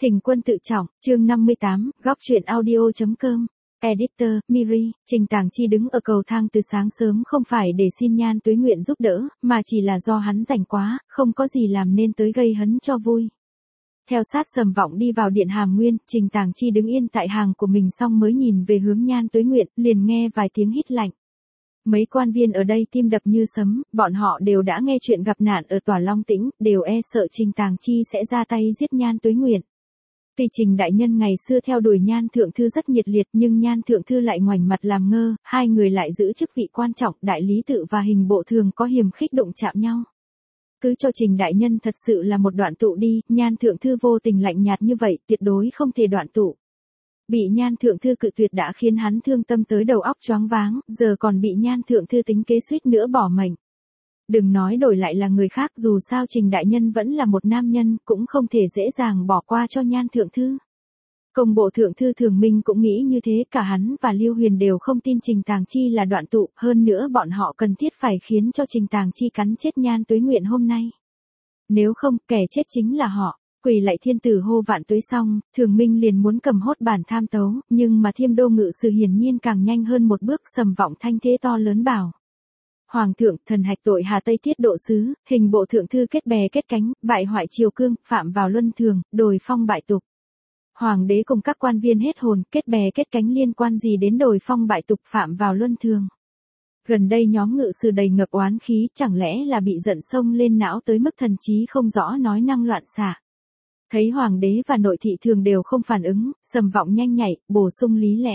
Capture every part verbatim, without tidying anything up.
Thỉnh quân tự trọng, chương năm mươi tám, góc truyện audio.com. Editor, Miri, Trình Tàng Chi đứng ở cầu thang từ sáng sớm không phải để xin Nhan Tuế Nguyện giúp đỡ, mà chỉ là do hắn rảnh quá, không có gì làm nên tới gây hấn cho vui. Theo sát Sầm Vọng đi vào điện Hàm Nguyên, Trình Tàng Chi đứng yên tại hàng của mình xong mới nhìn về hướng Nhan Tuế Nguyện, liền nghe vài tiếng hít lạnh. Mấy quan viên ở đây tim đập như sấm, bọn họ đều đã nghe chuyện gặp nạn ở tòa Long Tĩnh, đều e sợ Trình Tàng Chi sẽ ra tay giết Nhan Tuế Nguyện. Tuy Trình đại nhân ngày xưa theo đuổi Nhan thượng thư rất nhiệt liệt nhưng Nhan thượng thư lại ngoảnh mặt làm ngơ, hai người lại giữ chức vị quan trọng, đại lý tự và hình bộ thường có hiềm khích đụng chạm nhau. Cứ cho Trình đại nhân thật sự là một đoạn tụ đi, Nhan thượng thư vô tình lạnh nhạt như vậy, tuyệt đối không thể đoạn tụ. Bị Nhan thượng thư cự tuyệt đã khiến hắn thương tâm tới đầu óc choáng váng, giờ còn bị Nhan thượng thư tính kế suýt nữa bỏ mệnh. Đừng nói đổi lại là người khác, dù sao Trình đại nhân vẫn là một nam nhân, cũng không thể dễ dàng bỏ qua cho Nhan thượng thư. Công bộ thượng thư Thường Minh cũng nghĩ như thế, cả hắn và Lưu Huyền đều không tin Trình Tàng Chi là đoạn tụ, hơn nữa bọn họ cần thiết phải khiến cho Trình Tàng Chi cắn chết Nhan Tuế Nguyện hôm nay. Nếu không, kẻ chết chính là họ. Quỳ lạy thiên tử hô vạn tuế xong, Thường Minh liền muốn cầm hốt bản tham tấu, nhưng mà Thiêm Đô ngự sử hiển nhiên càng nhanh hơn một bước, Sầm Vọng thanh thế to lớn bảo. Hoàng thượng, thần hạch tội Hà Tây tiết độ sứ, hình bộ thượng thư kết bè kết cánh, bại hoại triều cương, phạm vào luân thường, đồi phong bại tục. Hoàng đế cùng các quan viên hết hồn, kết bè kết cánh liên quan gì đến đồi phong bại tục, phạm vào luân thường. Gần đây nhóm ngự sử đầy ngập oán khí, chẳng lẽ là bị giận sông lên não tới mức thần trí không rõ nói năng loạn xạ. Thấy hoàng đế và nội thị thường đều không phản ứng, Sầm Vọng nhanh nhạy, bổ sung lý lẽ.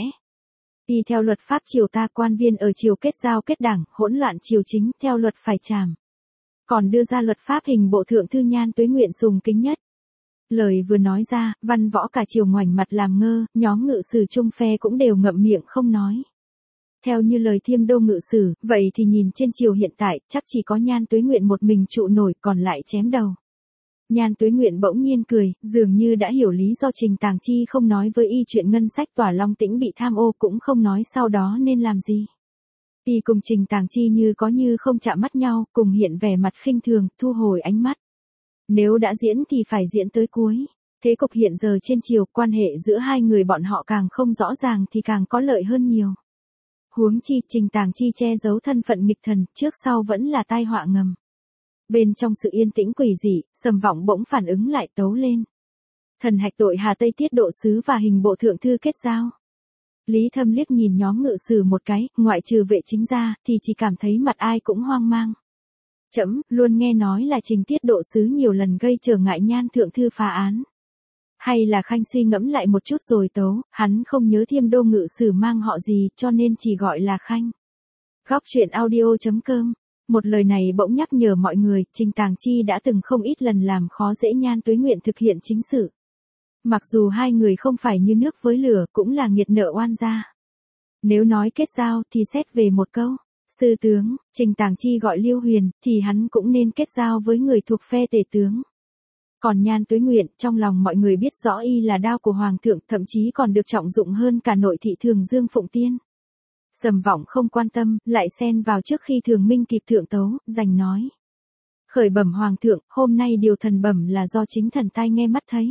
Y theo luật pháp triều ta, quan viên ở triều kết giao kết đảng, hỗn loạn triều chính, theo luật phải trảm. Còn đưa ra luật pháp hình bộ thượng thư Nhan Tuế Nguyện sùng kính nhất. Lời vừa nói ra, văn võ cả triều ngoảnh mặt làm ngơ, nhóm ngự sử chung phe cũng đều ngậm miệng không nói. Theo như lời Thiêm Đô ngự sử, vậy thì nhìn trên triều hiện tại, chắc chỉ có Nhan Tuế Nguyện một mình trụ nổi, còn lại chém đầu. Nhan Tuế Nguyện bỗng nhiên cười, dường như đã hiểu lý do Trình Tàng Chi không nói với y chuyện ngân sách tòa Long Tĩnh bị tham ô, cũng không nói sau đó nên làm gì. Y cùng Trình Tàng Chi như có như không chạm mắt nhau, cùng hiện vẻ mặt khinh thường, thu hồi ánh mắt. Nếu đã diễn thì phải diễn tới cuối. Thế cục hiện giờ trên triều, quan hệ giữa hai người bọn họ càng không rõ ràng thì càng có lợi hơn nhiều. Huống chi, Trình Tàng Chi che giấu thân phận nghịch thần, trước sau vẫn là tai họa ngầm. Bên trong sự yên tĩnh quỷ dị, Sầm Vọng bỗng phản ứng lại tấu lên. Thần hạch tội Hà Tây tiết độ sứ và hình bộ thượng thư kết giao. Lý Thâm liếc nhìn nhóm ngự sử một cái, ngoại trừ vệ chính ra, thì chỉ cảm thấy mặt ai cũng hoang mang. Trẫm luôn nghe nói là Trình tiết độ sứ nhiều lần gây trở ngại Nhan thượng thư phá án. Hay là Khanh suy ngẫm lại một chút rồi tấu, hắn không nhớ Thiêm Đô ngự sử mang họ gì cho nên chỉ gọi là Khanh. Góc truyện audio.com. Một lời này bỗng nhắc nhở mọi người, Trình Tàng Chi đã từng không ít lần làm khó dễ Nhan Tuế Nguyện thực hiện chính sự. Mặc dù hai người không phải như nước với lửa, cũng là nghiệt nợ oan gia. Nếu nói kết giao thì xét về một câu, sư tướng, Trình Tàng Chi gọi Lưu Huyền, thì hắn cũng nên kết giao với người thuộc phe tể tướng. Còn Nhan Tuế Nguyện, trong lòng mọi người biết rõ y là đao của Hoàng thượng, thậm chí còn được trọng dụng hơn cả nội thị Thường Dương Phụng Tiên. Sầm Vọng không quan tâm, lại xen vào trước khi Thường Minh kịp thượng tấu, giành nói. Khởi bẩm Hoàng thượng, hôm nay điều thần bẩm là do chính thần tai nghe mắt thấy.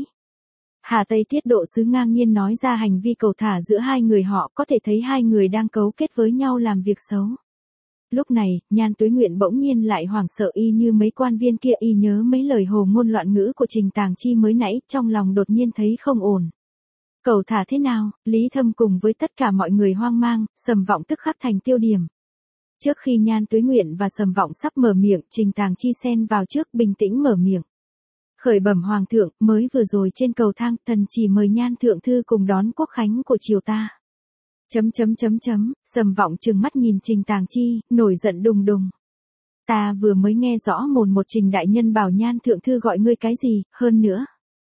Hà Tây tiết độ sứ ngang nhiên nói ra hành vi cầu thả giữa hai người họ, có thể thấy hai người đang cấu kết với nhau làm việc xấu. Lúc này, Nhan Tuế Nguyện bỗng nhiên lại hoảng sợ y như mấy quan viên kia, y nhớ mấy lời hồ ngôn loạn ngữ của Trình Tàng Chi mới nãy, trong lòng đột nhiên thấy không ổn. Cầu thả thế nào? Lý Thâm cùng với tất cả mọi người hoang mang, Sầm Vọng tức khắc thành tiêu điểm. Trước khi Nhan Tuế Nguyện và Sầm Vọng sắp mở miệng, Trình Tàng Chi xen vào trước, bình tĩnh mở miệng. Khởi bẩm Hoàng thượng, mới vừa rồi trên cầu thang, thần chỉ mời Nhan thượng thư cùng đón quốc khánh của triều ta. Chấm chấm chấm chấm, Sầm Vọng trừng mắt nhìn Trình Tàng Chi, nổi giận đùng đùng. Ta vừa mới nghe rõ mồn một Trình đại nhân bảo Nhan thượng thư gọi ngươi cái gì, hơn nữa.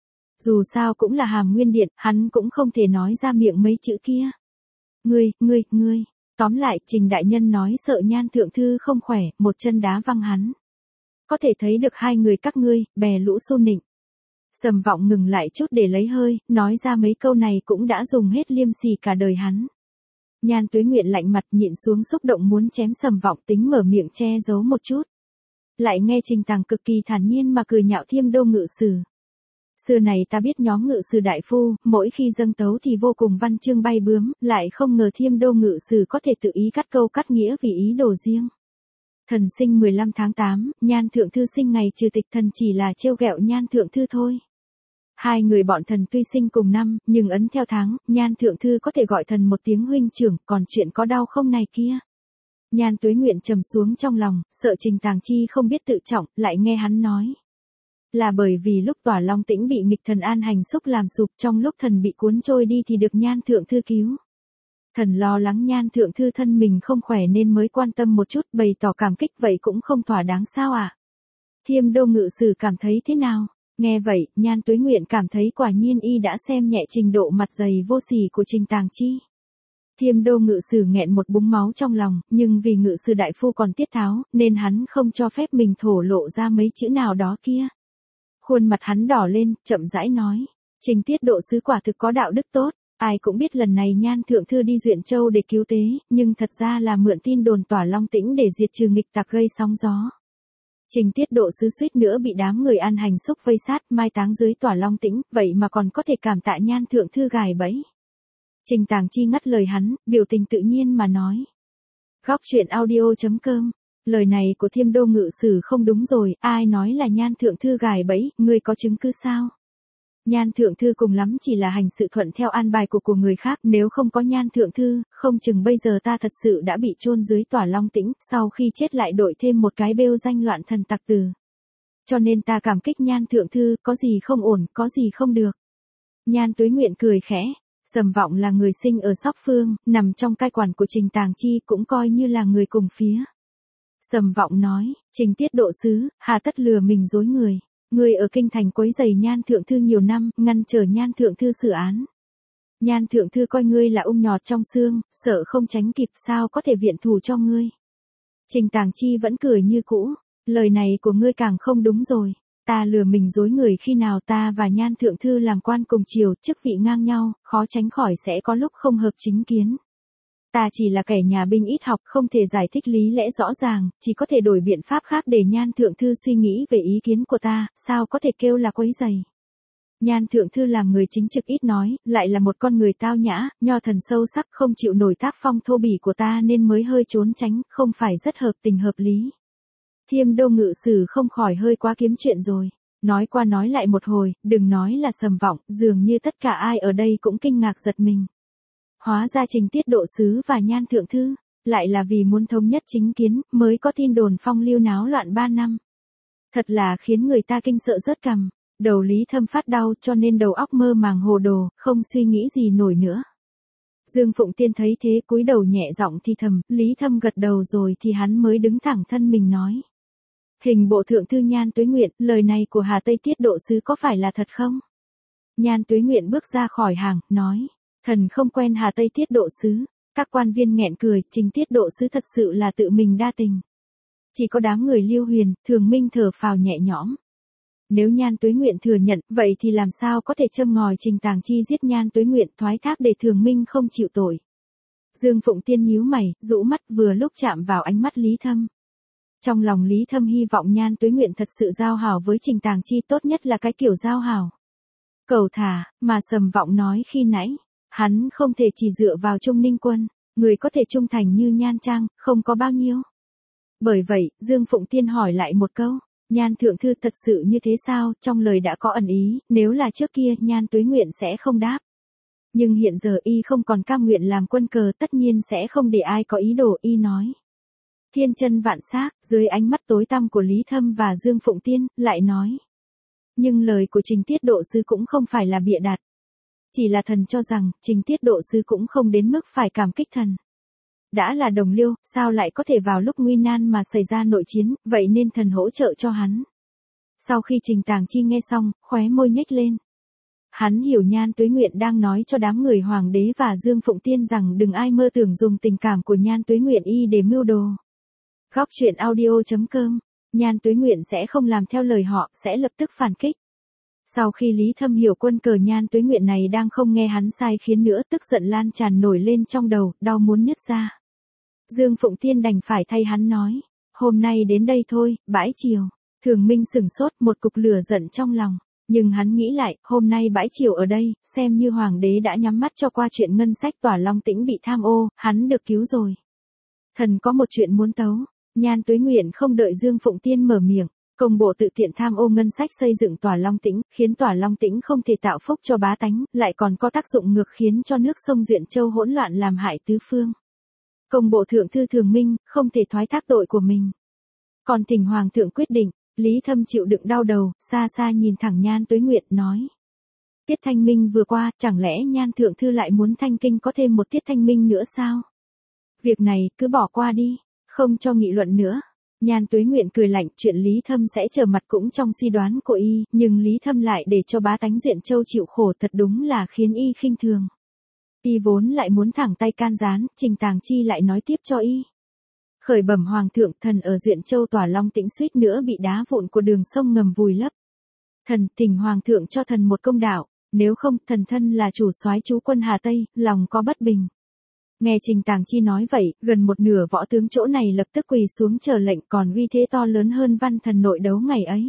Dù sao cũng là Hàm Nguyên Điện, hắn cũng không thể nói ra miệng mấy chữ kia. Ngươi, ngươi, ngươi, tóm lại, Trình đại nhân nói sợ Nhan thượng thư không khỏe, một chân đá văng hắn. Có thể thấy được hai người các ngươi, bè lũ xô nịnh. Sầm Vọng ngừng lại chút để lấy hơi, nói ra mấy câu này cũng đã dùng hết liêm sỉ cả đời hắn. Nhan Tuế Nguyện lạnh mặt nhịn xuống xúc động muốn chém Sầm Vọng, tính mở miệng che giấu một chút. Lại nghe Trình Tàng cực kỳ thản nhiên mà cười nhạo Thiêm Đô ngự sử. Xưa này ta biết nhóm ngự sử đại phu, mỗi khi dâng tấu thì vô cùng văn chương bay bướm, lại không ngờ Thiêm Đô ngự sử có thể tự ý cắt câu cắt nghĩa vì ý đồ riêng. Thần sinh mười lăm tháng tám, Nhan thượng thư sinh ngày trừ tịch, thần chỉ là trêu ghẹo Nhan thượng thư thôi. Hai người bọn thần tuy sinh cùng năm, nhưng ấn theo tháng, Nhan thượng thư có thể gọi thần một tiếng huynh trưởng, còn chuyện có đau không này kia. Nhan Tuế Nguyện trầm xuống trong lòng, sợ Trình Tàng Chi không biết tự trọng, lại nghe hắn nói. Là bởi vì lúc Tỏa Long Tĩnh bị nghịch thần An Hành xúc làm sụp, trong lúc thần bị cuốn trôi đi thì được Nhan thượng thư cứu. Thần lo lắng Nhan thượng thư thân mình không khỏe nên mới quan tâm một chút, bày tỏ cảm kích, vậy cũng không thỏa đáng sao ạ? À? Thiêm Đô ngự sử cảm thấy thế nào? Nghe vậy, Nhan Tuế Nguyện cảm thấy quả nhiên y đã xem nhẹ trình độ mặt dày vô sỉ của Trình Tàng Chi. Thiêm Đô ngự sử nghẹn một búng máu trong lòng, nhưng vì ngự sử đại phu còn tiết tháo, nên hắn không cho phép mình thổ lộ ra mấy chữ nào đó kia. Khuôn mặt hắn đỏ lên, chậm rãi nói, Trình tiết độ sứ quả thực có đạo đức tốt, ai cũng biết lần này Nhan thượng thư đi Duyện Châu để cứu tế, nhưng thật ra là mượn tin đồn Tỏa Long Tĩnh để diệt trừ nghịch tặc gây sóng gió. Trình tiết độ sứ suýt nữa bị đám người An Hành xúc vây sát, mai táng dưới Tỏa Long Tĩnh, vậy mà còn có thể cảm tạ Nhan thượng thư gài bẫy. Trình Tàng Chi ngắt lời hắn, biểu tình tự nhiên mà nói. Góc truyện audio chấm com. Lời này của Thiêm Đô ngự sử không đúng rồi, ai nói là Nhan thượng thư gài bẫy, ngươi có chứng cứ sao? Nhan thượng thư cùng lắm chỉ là hành sự thuận theo an bài của của người khác, nếu không có Nhan thượng thư, không chừng bây giờ ta thật sự đã bị chôn dưới Tỏa Long Tĩnh, sau khi chết lại đội thêm một cái bêu danh loạn thần tặc tử. Cho nên ta cảm kích Nhan thượng thư, có gì không ổn, có gì không được. Nhan Tuế Nguyện cười khẽ. Sầm Vọng là người sinh ở Sóc Phương, nằm trong cai quản của Trình Tàng Chi, cũng coi như là người cùng phía. Sầm Vọng nói, Trình tiết độ sứ, hà tất lừa mình dối người. Người ở kinh thành quấy rầy Nhan thượng thư nhiều năm, ngăn trở Nhan thượng thư xử án. Nhan thượng thư coi ngươi là ung nhọt trong xương, sợ không tránh kịp, sao có thể viện thù cho ngươi. Trình Tàng Chi vẫn cười như cũ, lời này của ngươi càng không đúng rồi. Ta lừa mình dối người khi nào ta và Nhan thượng thư làm quan cùng triều, chức vị ngang nhau, khó tránh khỏi sẽ có lúc không hợp chính kiến. Ta chỉ là kẻ nhà binh ít học, không thể giải thích lý lẽ rõ ràng, chỉ có thể đổi biện pháp khác để Nhan thượng thư suy nghĩ về ý kiến của ta, sao có thể kêu là quấy rầy. Nhan thượng thư làm người chính trực ít nói, lại là một con người tao nhã, nho thần sâu sắc, không chịu nổi tác phong thô bỉ của ta nên mới hơi trốn tránh, không phải rất hợp tình hợp lý. Thiêm Đô ngự sử không khỏi hơi quá kiếm chuyện rồi. Nói qua nói lại một hồi, đừng nói là Sầm Vọng, dường như tất cả ai ở đây cũng kinh ngạc giật mình. Hóa ra Trình tiết độ sứ và Nhan thượng thư, lại là vì muốn thống nhất chính kiến, mới có tin đồn phong lưu náo loạn ba năm. Thật là khiến người ta kinh sợ rớt cằm, đầu Lý Thâm phát đau cho nên đầu óc mơ màng hồ đồ, không suy nghĩ gì nổi nữa. Dương Phụng Tiên thấy thế cúi đầu nhẹ giọng thì thầm, Lý Thâm gật đầu rồi thì hắn mới đứng thẳng thân mình nói. Hình bộ thượng thư Nhan Tuế Nguyện, lời này của Hà Tây tiết độ sứ có phải là thật không? Nhan Tuế Nguyện bước ra khỏi hàng, nói, thần không quen Hà Tây tiết độ sứ. Các quan viên nghẹn cười, Trình tiết độ sứ thật sự là tự mình đa tình. Chỉ có đám người Liêu Huyền, Thường Minh thở phào nhẹ nhõm. Nếu Nhan Tuế Nguyện thừa nhận, vậy thì làm sao có thể châm ngòi Trình Tàng Chi giết Nhan Tuế Nguyện, thoái thác để Thường Minh không chịu tội. Dương Phụng Tiên nhíu mày, rũ mắt, vừa lúc chạm vào ánh mắt Lý Thâm. Trong lòng Lý Thâm hy vọng Nhan Tuế Nguyện thật sự giao hảo với Trình Tàng Chi, tốt nhất là cái kiểu giao hảo cầu thả, mà Sầm Vọng nói khi nãy, hắn không thể chỉ dựa vào Trung Ninh Quân, người có thể trung thành như Nhan Trang, không có bao nhiêu. Bởi vậy, Dương Phụng Tiên hỏi lại một câu, Nhan thượng thư thật sự như thế sao, trong lời đã có ẩn ý, nếu là trước kia Nhan Tuế Nguyện sẽ không đáp. Nhưng hiện giờ y không còn cam nguyện làm quân cờ, tất nhiên sẽ không để ai có ý đồ, y nói. Thiên chân vạn xác, dưới ánh mắt tối tăm của Lý Thâm và Dương Phụng Tiên, lại nói. Nhưng lời của Trình tiết độ sứ cũng không phải là bịa đặt. Chỉ là thần cho rằng, Trình tiết độ sứ cũng không đến mức phải cảm kích thần. Đã là đồng liêu, sao lại có thể vào lúc nguy nan mà xảy ra nội chiến, vậy nên thần hỗ trợ cho hắn. Sau khi Trình Tàng Chi nghe xong, khóe môi nhếch lên. Hắn hiểu Nhan Tuế Nguyện đang nói cho đám người Hoàng đế và Dương Phụng Tiên rằng đừng ai mơ tưởng dùng tình cảm của Nhan Tuế Nguyện y để mưu đồ. Góc truyện audio chấm com, Nhan Tuế Nguyện sẽ không làm theo lời họ, sẽ lập tức phản kích. Sau khi Lý Thâm hiểu quân cờ Nhan Tuế Nguyện này đang không nghe hắn sai khiến nữa, tức giận lan tràn nổi lên trong đầu, đau muốn nứt ra. Dương Phụng Tiên đành phải thay hắn nói, hôm nay đến đây thôi, bãi chiều. Thường Minh sửng sốt, một cục lửa giận trong lòng. Nhưng hắn nghĩ lại, hôm nay bãi triều ở đây, xem như hoàng đế đã nhắm mắt cho qua chuyện ngân sách Tỏa Long Tĩnh bị tham ô, hắn được cứu rồi. Thần có một chuyện muốn tấu. Nhan Tuế Nguyện không đợi Dương Phụng Tiên mở miệng. Công bộ tự tiện tham ô ngân sách xây dựng Tỏa Long Tĩnh, khiến Tỏa Long Tĩnh không thể tạo phúc cho bá tánh, lại còn có tác dụng ngược khiến cho nước sông Duyện Châu hỗn loạn làm hại tứ phương. Công bộ thượng thư Thường Minh, không thể thoái thác tội của mình. Còn thỉnh hoàng thượng quyết định. Lý Thâm chịu đựng đau đầu, xa xa nhìn thẳng Nhan Tuế Nguyện nói. Tiết thanh minh vừa qua, chẳng lẽ Nhan thượng thư lại muốn thanh kinh có thêm một tiết thanh minh nữa sao? Việc này, cứ bỏ qua đi, không cho nghị luận nữa. Nhan Tuế Nguyện cười lạnh, chuyện Lý Thâm sẽ trở mặt cũng trong suy đoán của y, nhưng Lý Thâm lại để cho bá tánh Duyện Châu chịu khổ thật đúng là khiến y khinh thường. Y vốn lại muốn thẳng tay can gián, Trình Tàng Chi lại nói tiếp cho y. Khởi bẩm hoàng thượng, thần ở Duyện Châu Tỏa Long Tĩnh suýt nữa bị đá vụn của đường sông ngầm vùi lấp. Thần thỉnh hoàng thượng cho thần một công đạo, nếu không, thần thân là chủ soái trú quân Hà Tây, lòng có bất bình. Nghe Trình Tàng Chi nói vậy, gần một nửa võ tướng chỗ này lập tức quỳ xuống chờ lệnh, còn uy thế to lớn hơn văn thần nội đấu ngày ấy.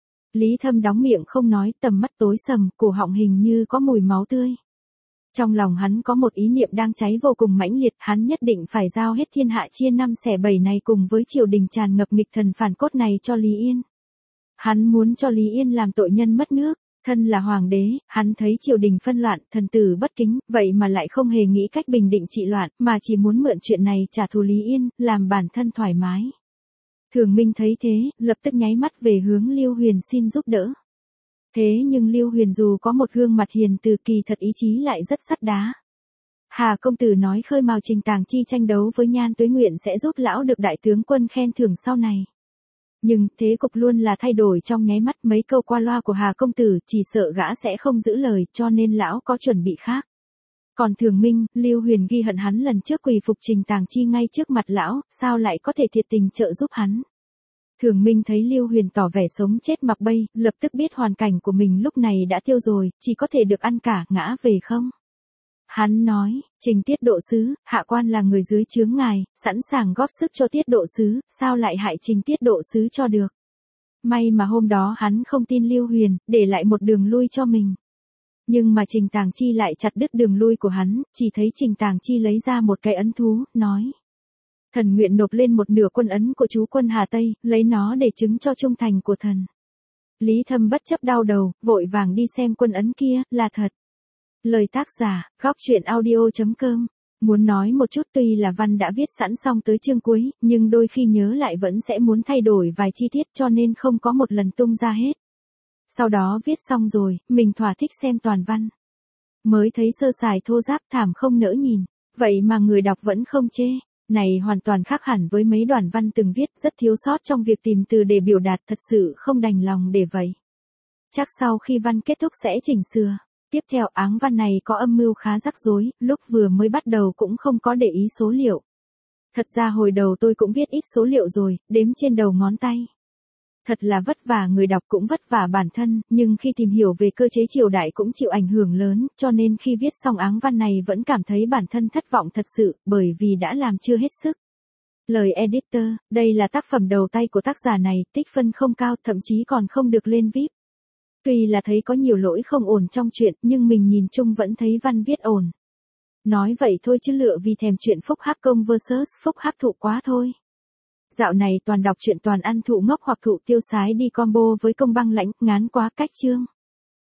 Lý Thâm đóng miệng không nói, tầm mắt tối sầm, cổ họng hình như có mùi máu tươi. Trong lòng hắn có một ý niệm đang cháy vô cùng mãnh liệt, hắn nhất định phải giao hết thiên hạ chia năm xẻ bảy này cùng với triều đình tràn ngập nghịch thần phản cốt này cho Lý Yên. Hắn muốn cho Lý Yên làm tội nhân mất nước, thân là hoàng đế, hắn thấy triều đình phân loạn, thần tử bất kính, vậy mà lại không hề nghĩ cách bình định trị loạn, mà chỉ muốn mượn chuyện này trả thù Lý Yên, làm bản thân thoải mái. Thường Minh thấy thế, lập tức nháy mắt về hướng Lưu Huyền xin giúp đỡ. Thế nhưng Lưu Huyền dù có một gương mặt hiền từ kỳ thật ý chí lại rất sắt đá. Hà công tử nói khơi mào Trình Tàng Chi tranh đấu với Nhan Tuế Nguyện sẽ giúp lão được đại tướng quân khen thưởng sau này. Nhưng thế cục luôn là thay đổi trong nháy mắt, mấy câu qua loa của Hà công tử chỉ sợ gã sẽ không giữ lời, cho nên lão có chuẩn bị khác. Còn Thường Minh, Lưu Huyền ghi hận hắn lần trước quỳ phục Trình Tàng Chi ngay trước mặt lão, sao lại có thể thiệt tình trợ giúp hắn. Thường Minh thấy Lưu Huyền tỏ vẻ sống chết mặc bay, lập tức biết hoàn cảnh của mình lúc này đã tiêu rồi, chỉ có thể được ăn cả, ngã về không. Hắn nói, Trình tiết độ sứ, hạ quan là người dưới trướng ngài, sẵn sàng góp sức cho tiết độ sứ, sao lại hại Trình tiết độ sứ cho được. May mà hôm đó hắn không tin Lưu Huyền, để lại một đường lui cho mình. Nhưng mà Trình Tàng Chi lại chặt đứt đường lui của hắn, chỉ thấy Trình Tàng Chi lấy ra một cái ấn thú, nói. Thần nguyện nộp lên một nửa quân ấn của chú quân Hà Tây, lấy nó để chứng cho trung thành của thần. Lý Thâm bất chấp đau đầu, vội vàng đi xem quân ấn kia, là thật. Lời tác giả, góc truyện audio chấm com. Muốn nói một chút, tuy là văn đã viết sẵn xong tới chương cuối, nhưng đôi khi nhớ lại vẫn sẽ muốn thay đổi vài chi tiết cho nên không có một lần tung ra hết. Sau đó viết xong rồi, mình thỏa thích xem toàn văn. Mới thấy sơ sài thô ráp thảm không nỡ nhìn, vậy mà người đọc vẫn không chê. Này hoàn toàn khác hẳn với mấy đoạn văn từng viết, rất thiếu sót trong việc tìm từ để biểu đạt, thật sự không đành lòng để vậy. Chắc sau khi văn kết thúc sẽ chỉnh sửa. Tiếp theo áng văn này có âm mưu khá rắc rối, lúc vừa mới bắt đầu cũng không có để ý số liệu. Thật ra hồi đầu tôi cũng viết ít số liệu rồi, đếm trên đầu ngón tay. Thật là vất vả người đọc cũng vất vả bản thân, nhưng khi tìm hiểu về cơ chế triều đại cũng chịu ảnh hưởng lớn, cho nên khi viết xong áng văn này vẫn cảm thấy bản thân thất vọng thật sự, bởi vì đã làm chưa hết sức. Lời editor, đây là tác phẩm đầu tay của tác giả này, tích phân không cao, thậm chí còn không được lên vi ai pi. Tuy là thấy có nhiều lỗi không ổn trong chuyện, nhưng mình nhìn chung vẫn thấy văn viết ổn. Nói vậy thôi chứ lựa vì thèm chuyện phúc hắc công versus phúc hắc thụ quá thôi. Dạo này toàn đọc truyện toàn ăn thụ ngốc hoặc thụ tiêu sái đi combo với công băng lãnh, ngán quá cách chương.